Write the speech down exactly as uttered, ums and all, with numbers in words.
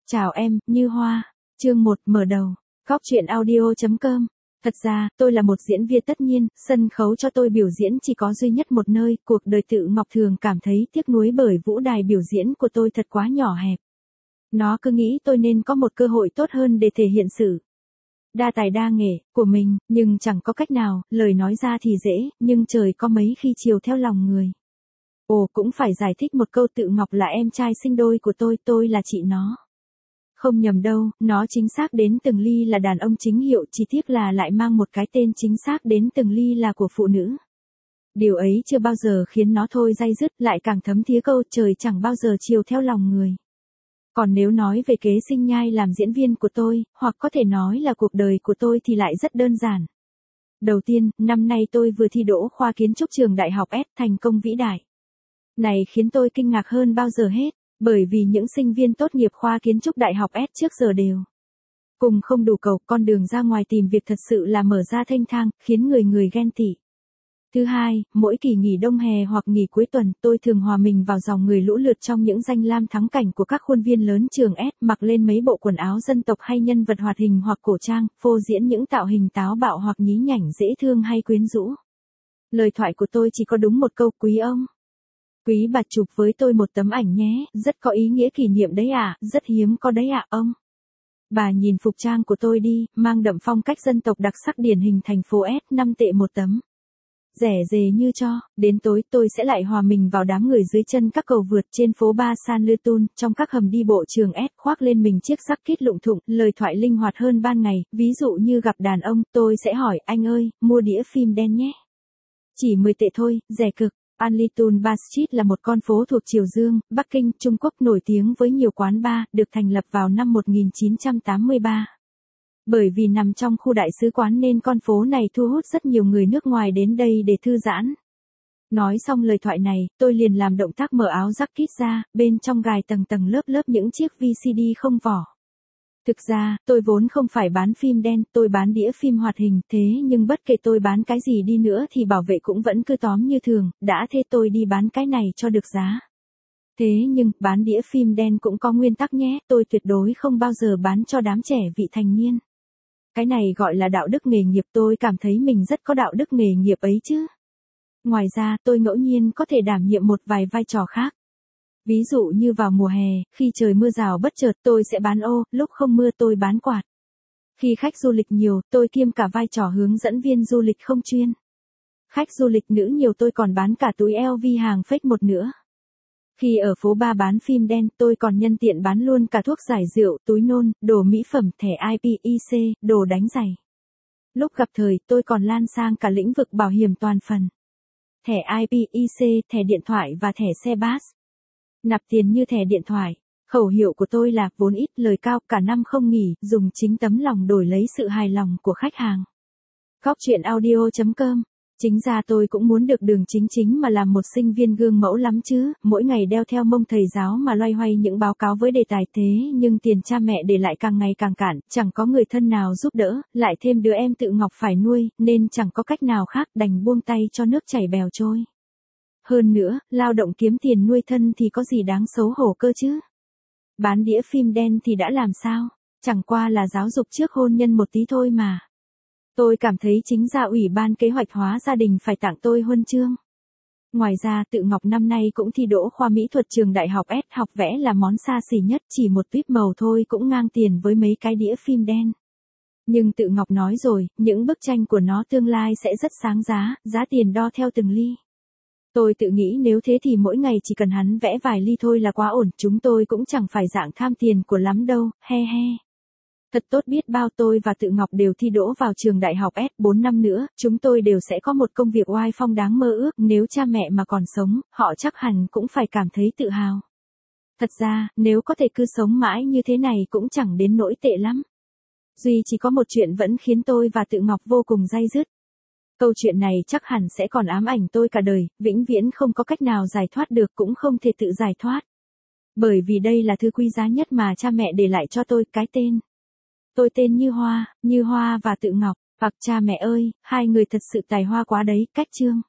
Chào em, Như Hoa. Chương một mở đầu. Góc truyện audio chấm com. Thật ra, tôi là một diễn viên tất nhiên, sân khấu cho tôi biểu diễn chỉ có duy nhất một nơi, cuộc đời Tự Ngọc thường cảm thấy tiếc nuối bởi vũ đài biểu diễn của tôi thật quá nhỏ hẹp. Nó cứ nghĩ tôi nên có một cơ hội tốt hơn để thể hiện sự đa tài đa nghệ của mình, nhưng chẳng có cách nào, lời nói ra thì dễ, nhưng trời có mấy khi chiều theo lòng người. Ồ, cũng phải giải thích một câu, Tự Ngọc là em trai sinh đôi của tôi, tôi là chị nó. Không nhầm đâu, nó chính xác đến từng ly là đàn ông chính hiệu, chỉ tiếc là lại mang một cái tên chính xác đến từng ly là của phụ nữ. Điều ấy chưa bao giờ khiến nó thôi day dứt, lại càng thấm thía câu trời chẳng bao giờ chiều theo lòng người. Còn nếu nói về kế sinh nhai làm diễn viên của tôi, hoặc có thể nói là cuộc đời của tôi thì lại rất đơn giản. Đầu tiên, năm nay tôi vừa thi đỗ khoa kiến trúc trường Đại học S, thành công vĩ đại. Này khiến tôi kinh ngạc hơn bao giờ hết, bởi vì những sinh viên tốt nghiệp khoa kiến trúc Đại học S trước giờ đều cùng không đủ cầu, con đường ra ngoài tìm việc thật sự là mở ra thênh thang, khiến người người ghen tị. Thứ hai, mỗi kỳ nghỉ đông hè hoặc nghỉ cuối tuần, tôi thường hòa mình vào dòng người lũ lượt trong những danh lam thắng cảnh của các khuôn viên lớn trường S, mặc lên mấy bộ quần áo dân tộc hay nhân vật hoạt hình hoặc cổ trang, phô diễn những tạo hình táo bạo hoặc nhí nhảnh dễ thương hay quyến rũ. Lời thoại của tôi chỉ có đúng một câu: quý ông, quý bà chụp với tôi một tấm ảnh nhé, rất có ý nghĩa kỷ niệm đấy ạ, à, rất hiếm có đấy ạ à, ông. Bà nhìn phục trang của tôi đi, mang đậm phong cách dân tộc đặc sắc điển hình thành phố S, năm tệ một tấm. Rẻ rề như cho, đến tối tôi sẽ lại hòa mình vào đám người dưới chân các cầu vượt trên phố Ba San Lutun, trong các hầm đi bộ trường S, khoác lên mình chiếc jacket lụng thụng, lời thoại linh hoạt hơn ban ngày, ví dụ như gặp đàn ông, tôi sẽ hỏi, anh ơi, mua đĩa phim đen nhé. Chỉ mười tệ thôi, rẻ cực. Anlitun Bar Street là một con phố thuộc Triều Dương, Bắc Kinh, Trung Quốc nổi tiếng với nhiều quán bar, được thành lập vào năm một nghìn chín trăm tám mươi ba. Bởi vì nằm trong khu đại sứ quán nên con phố này thu hút rất nhiều người nước ngoài đến đây để thư giãn. Nói xong lời thoại này, tôi liền làm động tác mở áo jacket ra, bên trong gài tầng tầng lớp lớp những chiếc vê xê đê không vỏ. Thực ra, tôi vốn không phải bán phim đen, tôi bán đĩa phim hoạt hình, thế nhưng bất kể tôi bán cái gì đi nữa thì bảo vệ cũng vẫn cứ tóm như thường, đã thế tôi đi bán cái này cho được giá. Thế nhưng, bán đĩa phim đen cũng có nguyên tắc nhé, tôi tuyệt đối không bao giờ bán cho đám trẻ vị thành niên. Cái này gọi là đạo đức nghề nghiệp, tôi cảm thấy mình rất có đạo đức nghề nghiệp ấy chứ. Ngoài ra, tôi ngẫu nhiên có thể đảm nhiệm một vài vai trò khác. Ví dụ như vào mùa hè, khi trời mưa rào bất chợt tôi sẽ bán ô, lúc không mưa tôi bán quạt. Khi khách du lịch nhiều, tôi kiêm cả vai trò hướng dẫn viên du lịch không chuyên. Khách du lịch nữ nhiều tôi còn bán cả túi lờ vê hàng fake một nữa. Khi ở phố Ba bán phim đen, tôi còn nhân tiện bán luôn cả thuốc giải rượu, túi nôn, đồ mỹ phẩm, thẻ i pê i xê, đồ đánh giày. Lúc gặp thời, tôi còn lan sang cả lĩnh vực bảo hiểm toàn phần. Thẻ i pê i xê, thẻ điện thoại và thẻ xe bus. Nạp tiền như thẻ điện thoại. Khẩu hiệu của tôi là vốn ít lời cao, cả năm không nghỉ, dùng chính tấm lòng đổi lấy sự hài lòng của khách hàng. Góc truyện audio chấm com. Chính ra tôi cũng muốn được đường chính chính mà làm một sinh viên gương mẫu lắm chứ, mỗi ngày đeo theo mông thầy giáo mà loay hoay những báo cáo với đề tài, thế nhưng tiền cha mẹ để lại càng ngày càng cạn, chẳng có người thân nào giúp đỡ, lại thêm đứa em Tự Ngọc phải nuôi, nên chẳng có cách nào khác, đành buông tay cho nước chảy bèo trôi. Hơn nữa, lao động kiếm tiền nuôi thân thì có gì đáng xấu hổ cơ chứ. Bán đĩa phim đen thì đã làm sao, chẳng qua là giáo dục trước hôn nhân một tí thôi mà. Tôi cảm thấy chính ra Ủy ban Kế hoạch hóa gia đình phải tặng tôi huân chương. Ngoài ra, Tự Ngọc năm nay cũng thi đỗ khoa mỹ thuật trường Đại học S, học vẽ là món xa xỉ nhất, chỉ một tuyếp màu thôi cũng ngang tiền với mấy cái đĩa phim đen. Nhưng Tự Ngọc nói rồi, những bức tranh của nó tương lai sẽ rất sáng giá, giá tiền đo theo từng ly. Tôi tự nghĩ nếu thế thì mỗi ngày chỉ cần hắn vẽ vài ly thôi là quá ổn, chúng tôi cũng chẳng phải dạng tham tiền của lắm đâu, he he. Thật tốt biết bao, tôi và Tự Ngọc đều thi đỗ vào trường Đại học S, bốn năm nữa, chúng tôi đều sẽ có một công việc oai phong đáng mơ ước, nếu cha mẹ mà còn sống, họ chắc hẳn cũng phải cảm thấy tự hào. Thật ra, nếu có thể cứ sống mãi như thế này cũng chẳng đến nỗi tệ lắm. Duy chỉ có một chuyện vẫn khiến tôi và Tự Ngọc vô cùng day dứt. Câu chuyện này chắc hẳn sẽ còn ám ảnh tôi cả đời, vĩnh viễn không có cách nào giải thoát được, cũng không thể tự giải thoát. Bởi vì đây là thứ quý giá nhất mà cha mẹ để lại cho tôi, cái tên. Tôi tên Như Hoa, Như Hoa và Tự Ngọc, hoặc cha mẹ ơi, hai người thật sự tài hoa quá đấy, cách chương.